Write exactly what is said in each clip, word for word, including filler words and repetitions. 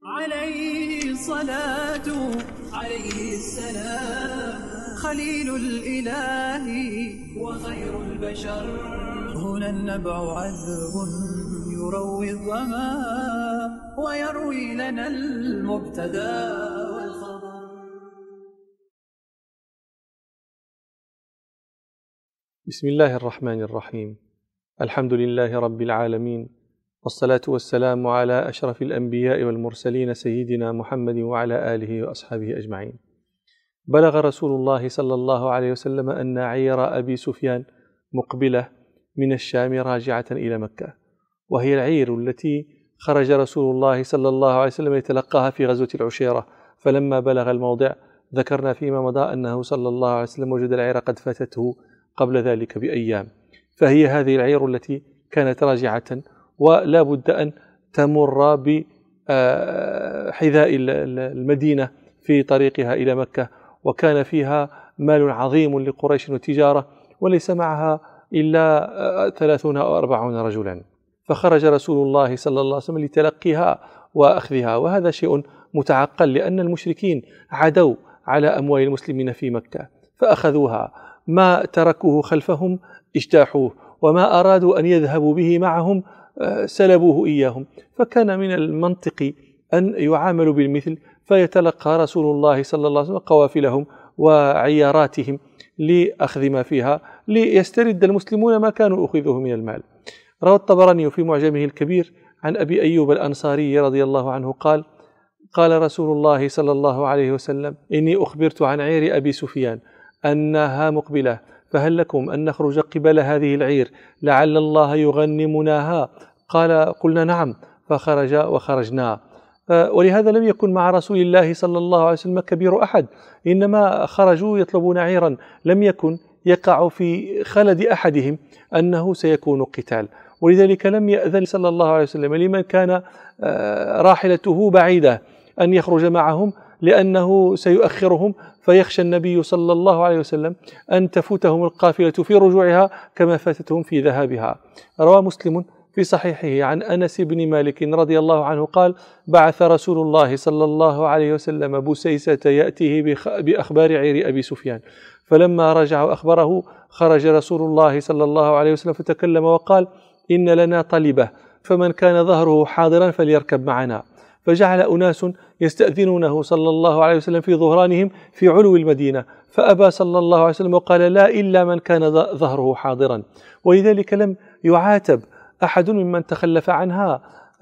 عليه الصلاة عليه السلام خليل الإله وخير البشر. هنا النبع عذب يروي الظما ويروي لنا المبتدى والخبر. بسم الله الرحمن الرحيم. الحمد لله رب العالمين، والصلاة والسلام على أشرف الأنبياء والمرسلين سيدنا محمد وعلى آله وأصحابه أجمعين. بلغ رسول الله صلى الله عليه وسلم أن عير أبي سفيان مقبلة من الشام راجعة إلى مكة، وهي العير التي خرج رسول الله صلى الله عليه وسلم يتلقاها في غزوة العشيرة. فلما بلغ الموضع ذكرنا فيما مضى أنه صلى الله عليه وسلم وجد العير قد فاتته قبل ذلك بأيام، فهي هذه العير التي كانت راجعة ولا بد أن تمر بحذاء المدينة في طريقها إلى مكة، وكان فيها مال عظيم لقريش وتجارة، وليس معها إلا ثلاثون أو أربعون رجلا. فخرج رسول الله صلى الله عليه وسلم لتلقيها وأخذها، وهذا شيء متعقل لأن المشركين عدوا على أموال المسلمين في مكة فأخذوها، ما تركوه خلفهم اجتاحوه، وما أرادوا أن يذهبوا به معهم سلبوه إياهم. فكان من المنطق أن يعاملوا بالمثل، فيتلقى رسول الله صلى الله عليه وسلم قوافلهم وعياراتهم لأخذ ما فيها ليسترد المسلمون ما كانوا أخذوه من المال. روى الطبراني في معجمه الكبير عن أبي أيوب الأنصاري رضي الله عنه قال: قال رسول الله صلى الله عليه وسلم: إني أخبرت عن عير أبي سفيان أنها مقبلة، فهل لكم أن نخرج قبل هذه العير لعل الله يغنمناها؟ قال: قلنا نعم، فخرج وخرجنا. ولهذا لم يكن مع رسول الله صلى الله عليه وسلم كبير أحد، إنما خرجوا يطلبون عيرا، لم يكن يقع في خلد أحدهم أنه سيكون قتال، ولذلك لم يأذن صلى الله عليه وسلم لمن كان راحلته بعيدة أن يخرج معهم، لأنه سيؤخرهم، فيخشى النبي صلى الله عليه وسلم أن تفوتهم القافلة في رجوعها كما فاتتهم في ذهابها. روى مسلم في صحيحه عن أنس بن مالك رضي الله عنه قال: بعث رسول الله صلى الله عليه وسلم بسيسة يأتيه بأخبار عير أبي سفيان، فلما رجع أخبره خرج رسول الله صلى الله عليه وسلم فتكلم وقال: إن لنا طلبة، فمن كان ظهره حاضرا فليركب معنا. فجعل أناس يستأذنونه صلى الله عليه وسلم في ظهرانهم في علو المدينة، فأبى صلى الله عليه وسلم وقال: لا إلا من كان ظهره حاضرا. ولذلك لم يعاتب أحد ممن تخلف عنها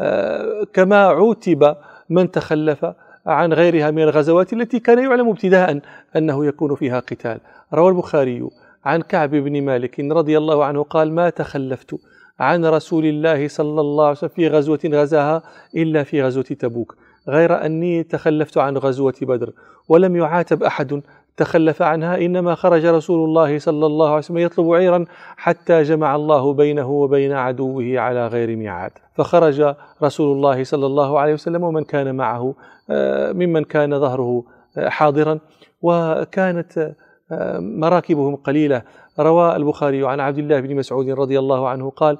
كما عوتب من تخلف عن غيرها من الغزوات التي كان يعلم ابتداء أنه يكون فيها قتال. روى البخاري عن كعب بن مالك رضي الله عنه قال: ما تخلفت عن رسول الله صلى الله عليه وسلم في غزوة غزاها إلا في غزوة تبوك، غير أني تخلفت عن غزوة بدر. ولم يعاتب أحد تخلف عنها، إنما خرج رسول الله صلى الله عليه وسلم يطلب عيرا حتى جمع الله بينه وبين عدوه على غير ميعاد. فخرج رسول الله صلى الله عليه وسلم ومن كان معه ممن كان ظهره حاضرا، وكانت مراكبهم قليلة. روى البخاري عن عبد الله بن مسعود رضي الله عنه قال: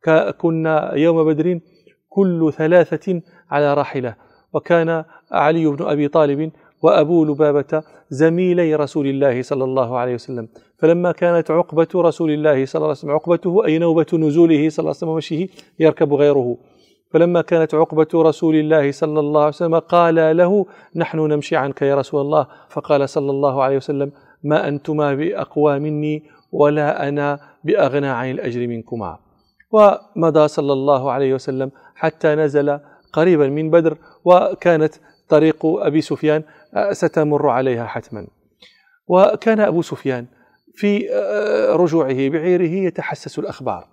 كنا يوم بدر كل ثلاثة على راحلة، وكان علي بن أبي طالب وأبو لبابة زميلي رسول الله صلى الله عليه وسلم. فلما كانت عقبة رسول الله صلى الله عليه وسلم، عقبته أي نوبة نزوله صلى الله عليه وسلم ومشيه يركب غيره، فلما كانت عقبة رسول الله صلى الله عليه وسلم قال له: نحن نمشي عنك يا رسول الله. فقال صلى الله عليه وسلم: ما أنتما بأقوى مني ولا أنا بأغنى عن الأجر منكما. ومضى صلى الله عليه وسلم حتى نزل قريبا من بدر، وكانت طريق أبي سفيان ستمر عليها حتما. وكان أبو سفيان في رجوعه بعيره يتحسس الأخبار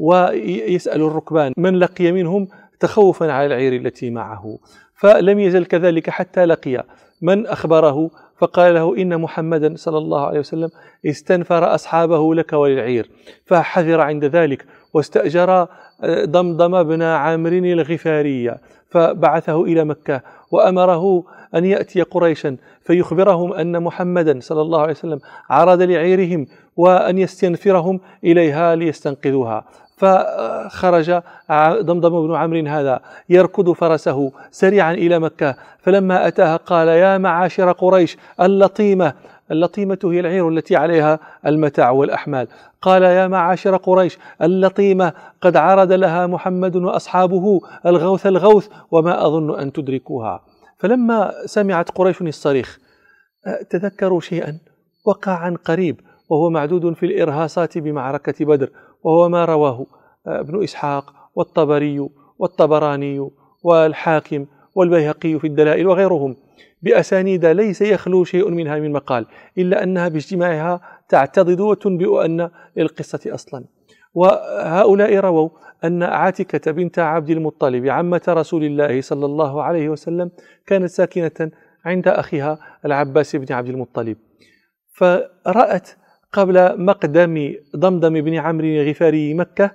ويسأل الركبان من لقي منهم تخوفا على العير التي معه، فلم يزل كذلك حتى لقي من أخبره فقال له: إن محمدا صلى الله عليه وسلم استنفر أصحابه لك وللعير. فحذر عند ذلك واستأجر ضمضم بن عامر الغفاري فبعثه إلى مكة، وأمره أن يأتي قريشا فيخبرهم أن محمدا صلى الله عليه وسلم عرض لعيرهم وأن يستنفرهم إليها ليستنقذوها. فخرج ضمضم بن عمرو هذا يركض فرسه سريعا إلى مكة، فلما أتاها قال: يا معاشر قريش اللطيمة، اللطيمة هي العير التي عليها المتاع والأحمال، قال: يا معاشر قريش اللطيمة قد عرض لها محمد وأصحابه الغوث الغوث وما أظن أن تدركوها. فلما سمعت قريش الصريخ تذكروا شيئا وقع عن قريب، وهو معدود في الإرهاصات بمعركة بدر، وهو ما رواه ابن إسحاق والطبري والطبراني والحاكم والبيهقي في الدلائل وغيرهم بأسانيد ليس يخلو شيء منها من مقال، إلا أنها باجتماعها تعتضد وتنبئ أن للقصة أصلا. وهؤلاء رووا أن عاتكة بنت عبد المطلب عمة رسول الله صلى الله عليه وسلم كانت ساكنة عند أخيها العباس بن عبد المطلب، فرأت قبل مقدم ضمضم بن عمرو الغفاري مكة،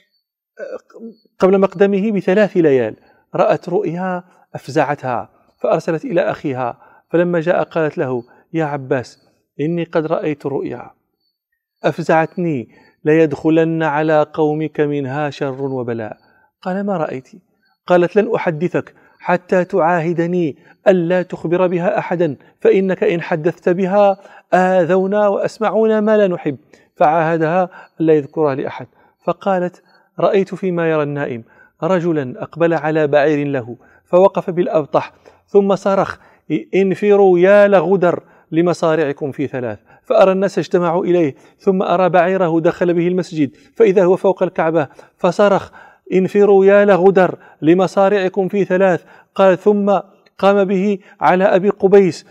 قبل مقدمه بثلاث ليال رأت رؤيا أفزعتها، فأرسلت إلى أخيها، فلما جاء قالت له: يا عباس إني قد رأيت رؤيا أفزعتني، ليدخلن على قومك منها شر وبلاء. قال: ما رأيت؟ قالت: لن أحدثك حتى تعاهدني ألا تخبر بها أحدا، فإنك إن حدثت بها آذونا وأسمعونا ما لا نحب. فعاهدها ألا يذكرها لأحد. فقالت: رأيت فيما يرى النائم رجلا أقبل على بعير له فوقف بالأبطح، ثم صرخ: انفروا يا لغدر لمصارعكم في ثلاث. فأرى الناس اجتمعوا إليه، ثم أرى بعيره دخل به المسجد فإذا هو فوق الكعبة، فصرخ: انفروا يا لغدر لمصارعكم في ثلاث. قال: ثم قام به على أبي قبيس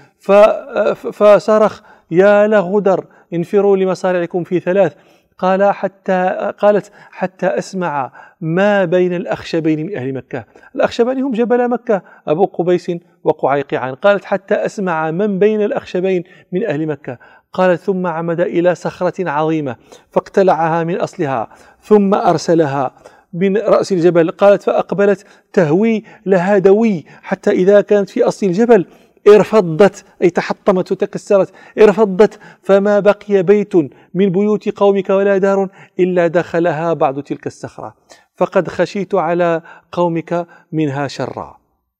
فصرخ: يا لغدر انفروا لمصارعكم في ثلاث. قال حتى قالت: حتى أسمع ما بين الأخشبين من أهل مكة. الأخشبين هم جبل مكة، أبو قبيس وقعيقعان. قالت: حتى أسمع من بين الأخشبين من أهل مكة. قالت: ثم عمد إلى صخرة عظيمة فاقتلعها من أصلها، ثم أرسلها من رأس الجبل. قالت: فأقبلت تهوي لها دوي، حتى إذا كانت في أصل الجبل ارفضت، أي تحطمت وتكسرت، ارفضت، فما بقي بيت من بيوت قومك ولا دار إلا دخلها بعض تلك الصخرة، فقد خشيت على قومك منها شرا.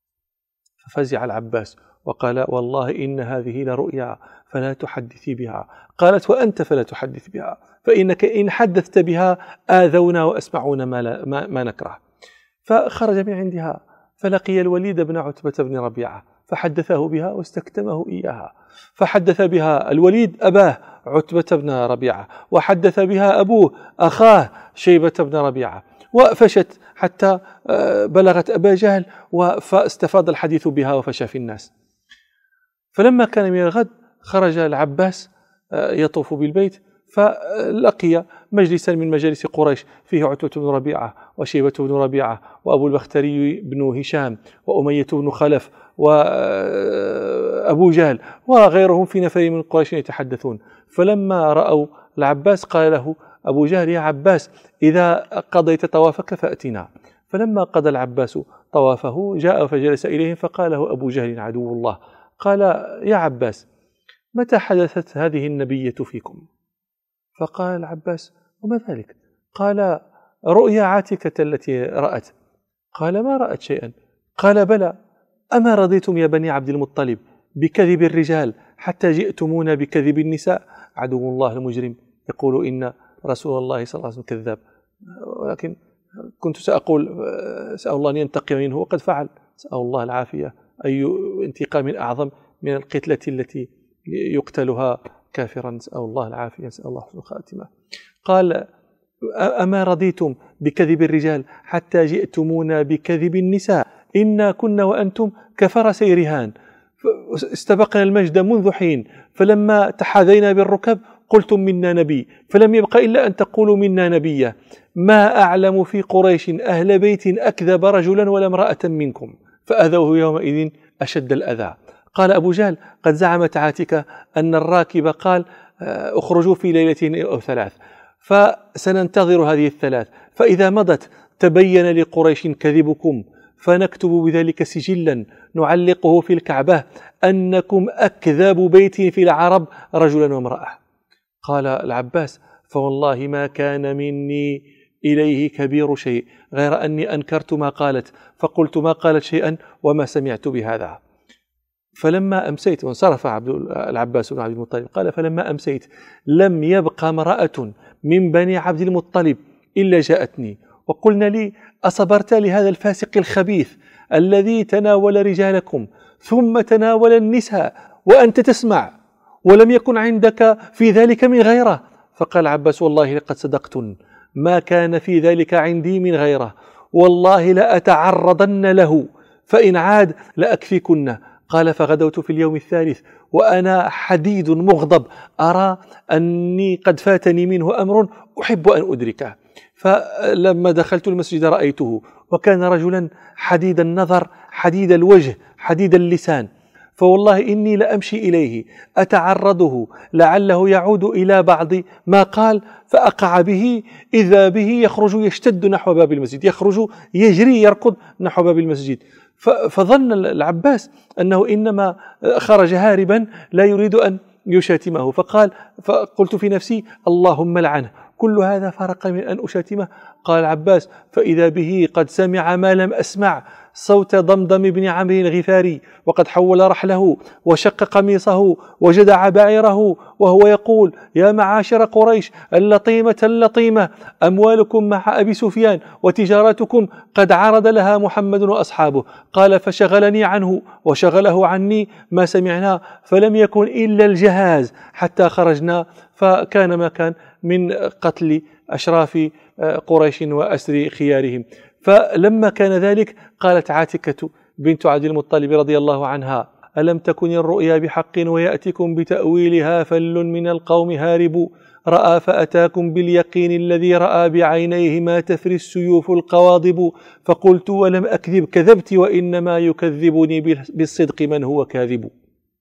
ففزع العباس وقال: والله إن هذه لرؤيا فلا تحدثي بها. قالت: وأنت فلا تحدث بها، فإنك إن حدثت بها آذونا وأسمعون ما, لا ما, ما نكره. فخرج من عندها فلقي الوليد بن عتبة بن ربيعة فحدثه بها واستكتمه إياها. فحدث بها الوليد أباه عتبة بن ربيعة، وحدث بها أبوه أخاه شيبة بن ربيعة، وفشت حتى بلغت أبا جهل، فاستفاض الحديث بها وفشى في الناس. فلما كان من الغد خرج العباس يطوف بالبيت، فلقي مجلسا من مجالس قريش فيه عتبة بن ربيعة وشيبة بن ربيعة وأبو البختري بن هشام وأمية بن خلف وأبو جهل وغيرهم في نفر من قريش يتحدثون. فلما رأوا العباس قال له أبو جهل: يا عباس إذا قضيت طوافك فأتنا. فلما قضى العباس طوافه جاء فجلس إليهم، فقال له أبو جهل عدو الله: قال: يا عباس متى حدثت هذه النبية فيكم؟ فقال العباس: وما ذلك؟ قال: رؤيا عاتكة التي رأت. قال: ما رأت شيئا. قال: بلى، أما رضيتم يا بني عبد المطلب بكذب الرجال حتى جئتمونا بكذب النساء؟ عدو الله المجرم يقول إن رسول الله صلى الله عليه وسلم كذاب، ولكن كنت سأقول سأل الله أن ينتقم منه وقد فعل، سأل الله العافية. أي انتقام أعظم من القتلة التي يقتلها كافرا، نسأل الله العافية، نسأل الله حسن الخاتمة. قال: أما رضيتم بكذب الرجال حتى جئتمونا بكذب النساء؟ إنا كنا وأنتم كفرسي رهان، استبقنا المجد منذ حين، فلما تحاذينا بالركب قلتم منا نبي، فلم يبق إلا أن تقولوا منا نبيا. ما أعلم في قريش أهل بيت أكذب رجلا ولا امرأة منكم، فأذوه يومئذ أشد الأذى. قال أبو جهل: قد زعمت عاتكة أن الراكب قال اخرجوا في ليلتين أو ثلاث، فسننتظر هذه الثلاث، فإذا مضت تبين لقريش كذبكم، فنكتب بذلك سجلا نعلقه في الكعبة أنكم أكذب بيت في العرب رجلا وامرأة. قال العباس: فوالله ما كان مني إليه كبير شيء، غير أني أنكرت ما قالت، فقلت ما قالت شيئا وما سمعت بهذا. فلما أمسيت، وانصرف عبد العباس بن عبد المطلب، قال فلما أمسيت لم يبق امرأة من بني عبد المطلب إلا جاءتني وقلنا لي أصبرت لهذا الفاسق الخبيث الذي تناول رجالكم ثم تناول النساء وأنت تسمع ولم يكن عندك في ذلك من غيره؟ فقال عباس والله لقد صدقتن، ما كان في ذلك عندي من غيره، والله لأتعرضن له فإن عاد لأكفيكن. قال فغدوت في اليوم الثالث وأنا حديد مغضب أرى أني قد فاتني منه أمر أحب أن أدركه. فلما دخلت المسجد رأيته، وكان رجلا حديد النظر حديد الوجه حديد اللسان، فوالله إني لأمشي إليه أتعرضه لعله يعود إلى بعض ما قال فأقع به، إذا به يخرج يشتد نحو باب المسجد، يخرج يجري يركض نحو باب المسجد. فظن العباس أنه إنما خرج هاربا لا يريد أن يشاتمه، فقال فقلت في نفسي اللهم لعنه، كل هذا فرق من أن أشاتمه؟ قال العباس فإذا به قد سمع ما لم أسمع، صوت ضمضم بن عمرو الغفاري، وقد حول رحله وشق قميصه وجدع بعيره وهو يقول يا معاشر قريش اللطيمة اللطيمة، أموالكم مع أبي سفيان وتجارتكم قد عرض لها محمد وأصحابه. قال فشغلني عنه وشغله عني ما سمعنا، فلم يكن إلا الجهاز حتى خرجنا، فكان ما كان من قتل أشراف قريش وأسر خيارهم. فلما كان ذلك قالت عاتكة بنت عبد المطلب رضي الله عنها ألم تكن الرؤيا بحق ويأتكم بتأويلها فل من القوم هارب، رأى فأتاكم باليقين الذي رأى بعينيه ما تفري السيوف القواضب، فقلت ولم أكذب كذبت وإنما يكذبني بالصدق من هو كاذب.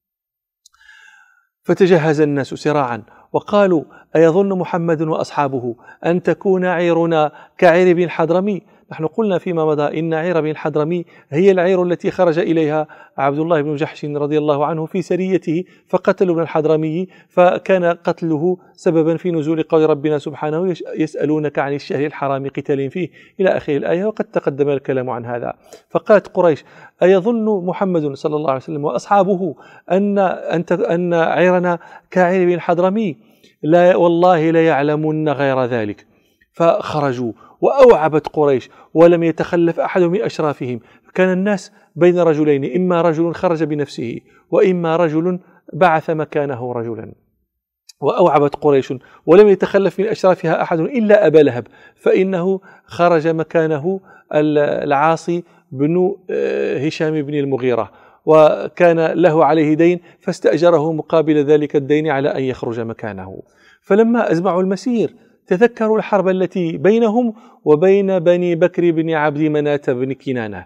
فتجهز الناس سراعا وقالوا أيظن محمد وأصحابه أن تكون عيرنا كعير بن الحضرمي؟ نحن قلنا فيما مضى إن عير بن الحضرمي هي العير التي خرج إليها عبد الله بن جحش رضي الله عنه في سريته فقتلوا ابن الحضرمي، فكان قتله سببا في نزول قول ربنا سبحانه يسألونك عن الشهر الحرام قتال فيه إلى آخر الآية، وقد تقدم الكلام عن هذا. فقالت قريش أيظن محمد صلى الله عليه وسلم وأصحابه أن أن عيرنا كعير بن الحضرمي؟ لا والله لا يعلمون غير ذلك. فخرجوا وأوعبت قريش ولم يتخلف أحد من أشرافهم، كان الناس بين رجلين، إما رجل خرج بنفسه وإما رجل بعث مكانه رجلا. وأوعبت قريش ولم يتخلف من أشرافها أحد إلا أبا لهب، فإنه خرج مكانه العاصي بن هشام بن المغيرة، وكان له عليه دين فاستأجره مقابل ذلك الدين على أن يخرج مكانه. فلما أزمعوا المسير تذكروا الحرب التي بينهم وبين بني بكر بن عبد مناة بن كنانة.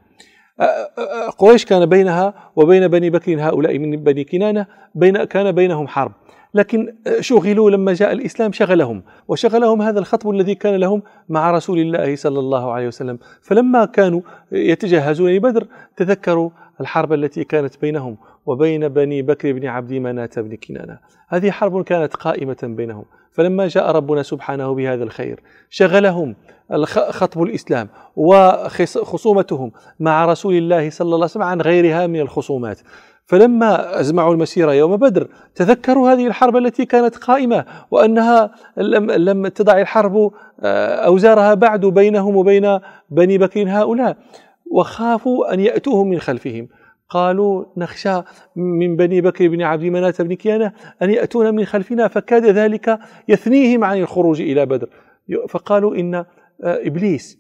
قريش كان بينها وبين بني بكر هؤلاء من بني كنانة بين كان بينهم حرب، لكن شغلوا لما جاء الإسلام شغلهم وشغلهم هذا الخطب الذي كان لهم مع رسول الله صلى الله عليه وسلم. فلما كانوا يتجهزون لبدر تذكروا الحرب التي كانت بينهم وبين بني بكر بن عبد مناة بن كنانة. هذه حرب كانت قائمة بينهم، فلما جاء ربنا سبحانه بهذا الخير شغلهم خطب الإسلام وخصومتهم مع رسول الله صلى الله عليه وسلم عن غيرها من الخصومات. فلما أزمعوا المسير يوم بدر تذكروا هذه الحرب التي كانت قائمة، وأنها لم, لم تضع الحرب أوزارها بعد بينهم وبين بني بكر هؤلاء، وخافوا أن يأتوهم من خلفهم. قالوا نخشى من بني بكر بن عبد مناة بن كنانة أن يأتون من خلفنا، فكاد ذلك يثنيهم عن الخروج إلى بدر. فقالوا إن إبليس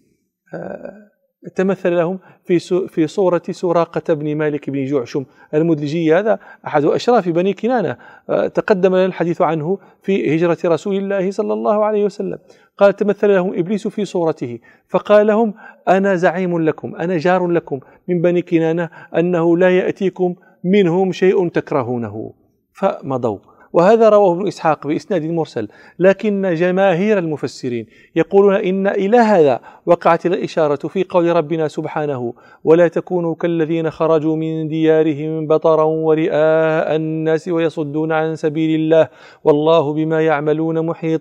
تمثل لهم في في صورة سراقة بن مالك بن جعشم المدلجي، هذا أحد أشراف بني كنانة، تقدم لنا الحديث عنه في هجرة رسول الله صلى الله عليه وسلم. قال تمثل لهم إبليس في صورته فقال لهم أنا زعيم لكم، أنا جار لكم من بني كنانة أنه لا يأتيكم منهم شيء تكرهونه، فمضوا. وهذا رواه ابن إسحاق بإسناد مرسل، لكن جماهير المفسرين يقولون إن إلى هذا وقعت الإشارة في قول ربنا سبحانه ولا تكونوا كالذين خرجوا من ديارهم بطرا ورئاء الناس ويصدون عن سبيل الله والله بما يعملون محيط.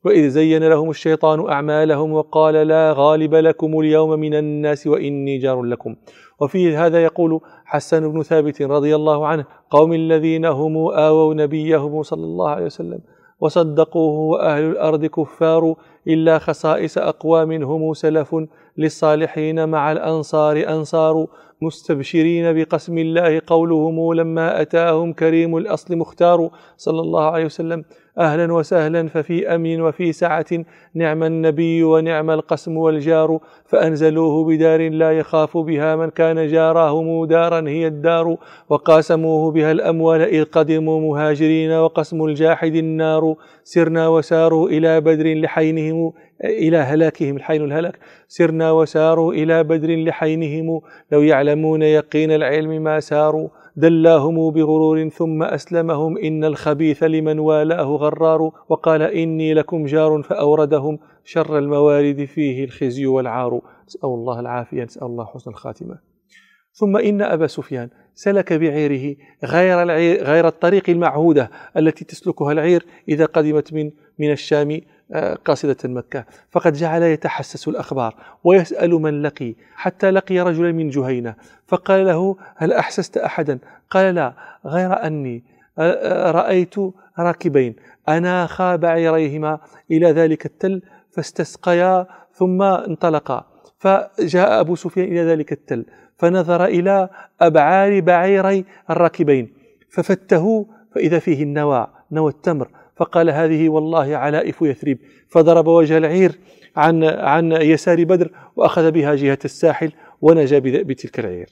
وإذ زين لهم الشيطان أعمالهم وقال لا غالب لكم اليوم من الناس وإني جار لكم. وفي هذا يقول حسان بن ثابت رضي الله عنه قوم الذين هم آووا نبيهم صلى الله عليه وسلم وصدقوه وأهل الأرض كفار إلا خصائص أقوام هم سلف للصالحين مع الأنصار أنصار مستبشرين بقسم الله قولهم لما أتاهم كريم الأصل مختار صلى الله عليه وسلم أهلا وسهلا ففي أمن وفي سعة نعم النبي ونعم القسم والجار فأنزلوه بدار لا يخاف بها من كان جارهم دارا هي الدار وقاسموه بها الأموال إذ قدموا مهاجرين وقسم الجاحد النار سرنا وساروا إلى بدر لحينهم إلى هلاكهم الحين الهلاك سرنا وساروا إلى بدر لحينهم لو يعلمون يقين العلم ما ساروا دلاهم بغرور ثم أسلمهم إن الخبيث لمن والاه غرار وقال إني لكم جار فأوردهم شر الموارد فيه الخزي والعار. نسأل الله العافية، نسأل الله حسن الخاتمة. ثم إن أبا سفيان سلك بعيره غير, العير غير الطريق المعهودة التي تسلكها العير إذا قدمت من, من الشام قاصدة مكة، فقد جعل يتحسس الأخبار ويسأل من لقي حتى لقي رجلا من جهينة فقال له هل أحسست أحدا؟ قال لا، غير أني رأيت راكبين أناخا بعيريهما إلى ذلك التل فاستسقيا ثم انطلقا. فجاء أبو سفيان إلى ذلك التل فنظر إلى أبعار بعيري الراكبين ففته فإذا فيه النوى نوى التمر، فقال هذه والله علائف يثرب، فضرب وجه العير عن عن يسار بدر وأخذ بها جهة الساحل ونجا بتلك العير.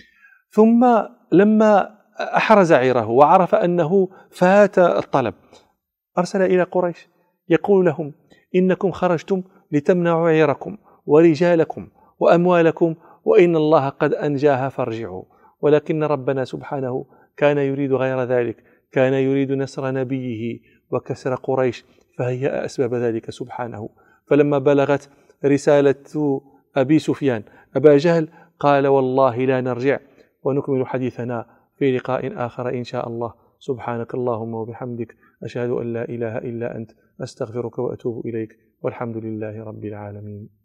ثم لما أحرز عيره وعرف أنه فات الطلب أرسل إلى قريش يقول لهم إنكم خرجتم لتمنعوا عيركم ورجالكم وأموالكم وإن الله قد أنجاها فارجعوا، ولكن ربنا سبحانه كان يريد غير ذلك، كان يريد نصر نبيه وكسر قريش فهيأ أسباب ذلك سبحانه. فلما بلغت رسالة أبي سفيان أبا جهل قال والله لا نرجع، ونكمل حديثنا في لقاء آخر إن شاء الله. سبحانك اللهم وبحمدك أشهد أن لا إله إلا أنت أستغفرك وأتوب إليك، والحمد لله رب العالمين.